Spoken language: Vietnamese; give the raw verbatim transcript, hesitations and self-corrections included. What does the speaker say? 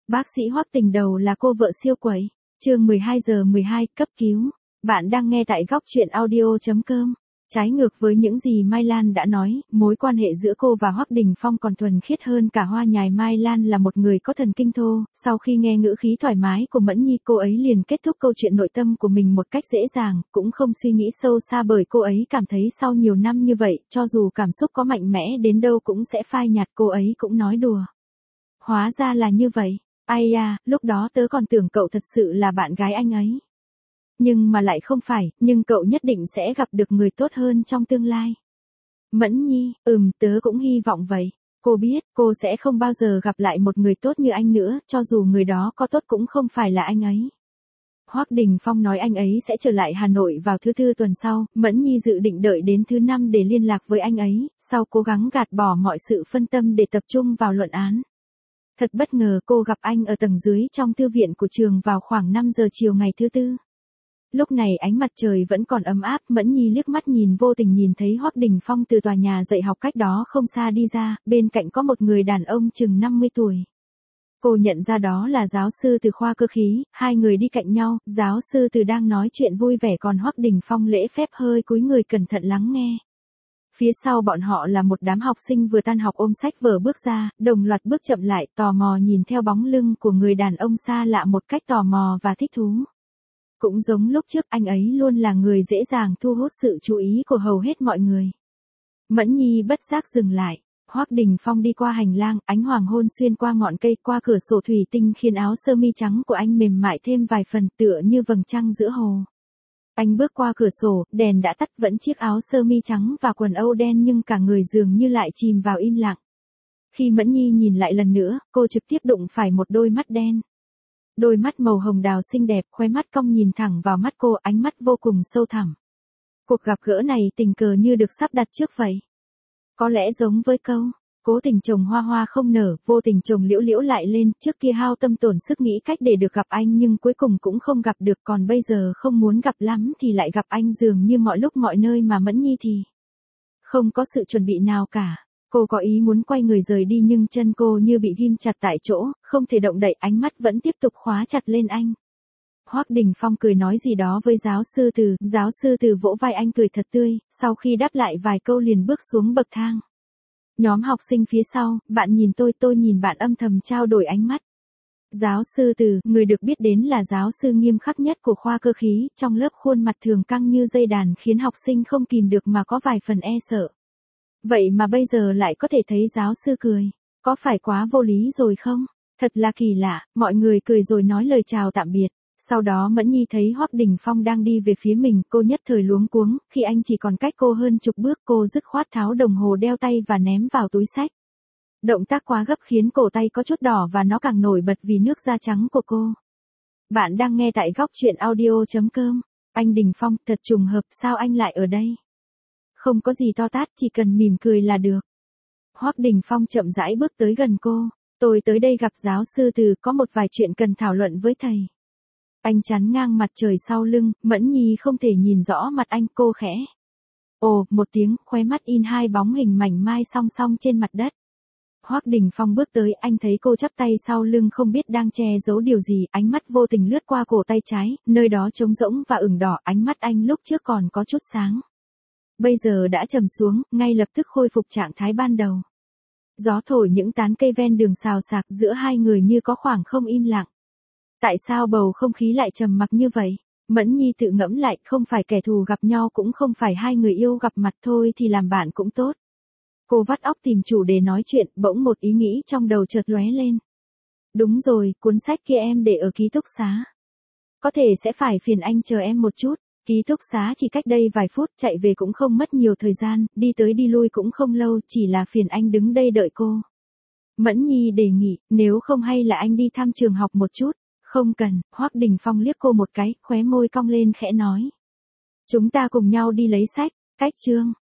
Bác sĩ Hoắc Tình Đầu là cô vợ siêu quẩy. Chương mười hai giờ mười hai, cấp cứu. Bạn đang nghe tại góc truyện audio chấm com. Trái ngược với những gì Mai Lan đã nói, mối quan hệ giữa cô và Hoắc Đình Phong còn thuần khiết hơn cả hoa nhài. Mai Lan là một người có thần kinh thô, sau khi nghe ngữ khí thoải mái của Mẫn Nhi, cô ấy liền kết thúc câu chuyện nội tâm của mình một cách dễ dàng, cũng không suy nghĩ sâu xa, bởi cô ấy cảm thấy sau nhiều năm như vậy, cho dù cảm xúc có mạnh mẽ đến đâu cũng sẽ phai nhạt. Cô ấy cũng nói đùa. Hóa ra là như vậy. Ai à, lúc đó tớ còn tưởng cậu thật sự là bạn gái anh ấy. Nhưng mà lại không phải, nhưng cậu nhất định sẽ gặp được người tốt hơn trong tương lai. Mẫn Nhi, ừm, tớ cũng hy vọng vậy. Cô biết, cô sẽ không bao giờ gặp lại một người tốt như anh nữa, cho dù người đó có tốt cũng không phải là anh ấy. Hoắc Đình Phong nói anh ấy sẽ trở lại Hà Nội vào thứ tư tuần sau, Mẫn Nhi dự định đợi đến thứ năm để liên lạc với anh ấy, sau cố gắng gạt bỏ mọi sự phân tâm để tập trung vào luận án. Thật bất ngờ cô gặp anh ở tầng dưới trong thư viện của trường vào khoảng năm giờ chiều ngày thứ tư. Lúc này ánh mặt trời vẫn còn ấm áp, Mẫn Nhi liếc mắt nhìn vô tình nhìn thấy Hoắc Đình Phong từ tòa nhà dạy học cách đó không xa đi ra, bên cạnh có một người đàn ông chừng năm mươi tuổi. Cô nhận ra đó là giáo sư từ khoa cơ khí, hai người đi cạnh nhau, giáo sư từ đang nói chuyện vui vẻ còn Hoắc Đình Phong lễ phép hơi cúi người cẩn thận lắng nghe. Phía sau bọn họ là một đám học sinh vừa tan học ôm sách vở bước ra, đồng loạt bước chậm lại, tò mò nhìn theo bóng lưng của người đàn ông xa lạ một cách tò mò và thích thú. Cũng giống lúc trước, anh ấy luôn là người dễ dàng thu hút sự chú ý của hầu hết mọi người. Mẫn Nhi bất giác dừng lại. Hoắc Đình Phong đi qua hành lang, ánh hoàng hôn xuyên qua ngọn cây, qua cửa sổ thủy tinh khiến áo sơ mi trắng của anh mềm mại thêm vài phần, tựa như vầng trăng giữa hồ. Anh bước qua cửa sổ, đèn đã tắt, vẫn chiếc áo sơ mi trắng và quần âu đen nhưng cả người dường như lại chìm vào im lặng. Khi Mẫn Nhi nhìn lại lần nữa, cô trực tiếp đụng phải một đôi mắt đen. Đôi mắt màu hồng đào xinh đẹp, khóe mắt cong nhìn thẳng vào mắt cô, ánh mắt vô cùng sâu thẳm. Cuộc gặp gỡ này tình cờ như được sắp đặt trước vậy. Có lẽ giống với câu, cố tình trồng hoa hoa không nở, vô tình trồng liễu liễu lại lên, trước kia hao tâm tổn sức nghĩ cách để được gặp anh nhưng cuối cùng cũng không gặp được, còn bây giờ không muốn gặp lắm thì lại gặp anh, dường như mọi lúc mọi nơi mà Mẫn Nhi thì không có sự chuẩn bị nào cả. Cô có ý muốn quay người rời đi nhưng chân cô như bị ghim chặt tại chỗ, không thể động đậy, ánh mắt vẫn tiếp tục khóa chặt lên anh. Hoắc Đình Phong cười nói gì đó với giáo sư Từ, giáo sư Từ vỗ vai anh cười thật tươi, sau khi đáp lại vài câu liền bước xuống bậc thang. Nhóm học sinh phía sau, bạn nhìn tôi, tôi nhìn bạn, âm thầm trao đổi ánh mắt. Giáo sư Từ, người được biết đến là giáo sư nghiêm khắc nhất của khoa cơ khí, trong lớp khuôn mặt thường căng như dây đàn khiến học sinh không kìm được mà có vài phần e sợ. Vậy mà bây giờ lại có thể thấy giáo sư cười, có phải quá vô lý rồi không? Thật là kỳ lạ, mọi người cười rồi nói lời chào tạm biệt. Sau đó Mẫn Nhi thấy Hoắc Đình Phong đang đi về phía mình, cô nhất thời luống cuống, khi anh chỉ còn cách cô hơn chục bước, cô dứt khoát tháo đồng hồ đeo tay và ném vào túi xách. Động tác quá gấp khiến cổ tay có chút đỏ và nó càng nổi bật vì nước da trắng của cô. Bạn đang nghe tại góc truyện audio chấm com. Anh Đình Phong, thật trùng hợp, sao anh lại ở đây? Không có gì to tát, chỉ cần mỉm cười là được. Hoắc Đình Phong chậm rãi bước tới gần cô. Tôi tới đây gặp giáo sư Từ, có một vài chuyện cần thảo luận với thầy. Anh chắn ngang mặt trời sau lưng, Mẫn Nhi không thể nhìn rõ mặt anh, cô khẽ. Ồ, một tiếng, khóe mắt in hai bóng hình mảnh mai song song trên mặt đất. Hoắc Đình Phong bước tới, anh thấy cô chắp tay sau lưng không biết đang che giấu điều gì, ánh mắt vô tình lướt qua cổ tay trái, nơi đó trống rỗng và ửng đỏ, ánh mắt anh lúc trước còn có chút sáng. Bây giờ đã trầm xuống, ngay lập tức khôi phục trạng thái ban đầu. Gió thổi những tán cây ven đường xào xạc, giữa hai người như có khoảng không im lặng. Tại sao bầu không khí lại trầm mặc như vậy? Mẫn Nhi tự ngẫm lại, không phải kẻ thù gặp nhau cũng không phải hai người yêu gặp mặt thôi thì làm bạn cũng tốt. Cô vắt óc tìm chủ đề nói chuyện, bỗng một ý nghĩ trong đầu chợt lóe lên. Đúng rồi, cuốn sách kia em để ở ký túc xá. Có thể sẽ phải phiền anh chờ em một chút. Ký túc xá chỉ cách đây vài phút, chạy về cũng không mất nhiều thời gian, đi tới đi lui cũng không lâu, chỉ là phiền anh đứng đây đợi cô. Mẫn Nhi đề nghị, nếu không hay là anh đi thăm trường học một chút. Không cần, Hoắc Đình Phong liếc cô một cái, khóe môi cong lên khẽ nói. Chúng ta cùng nhau đi lấy sách, cách chương.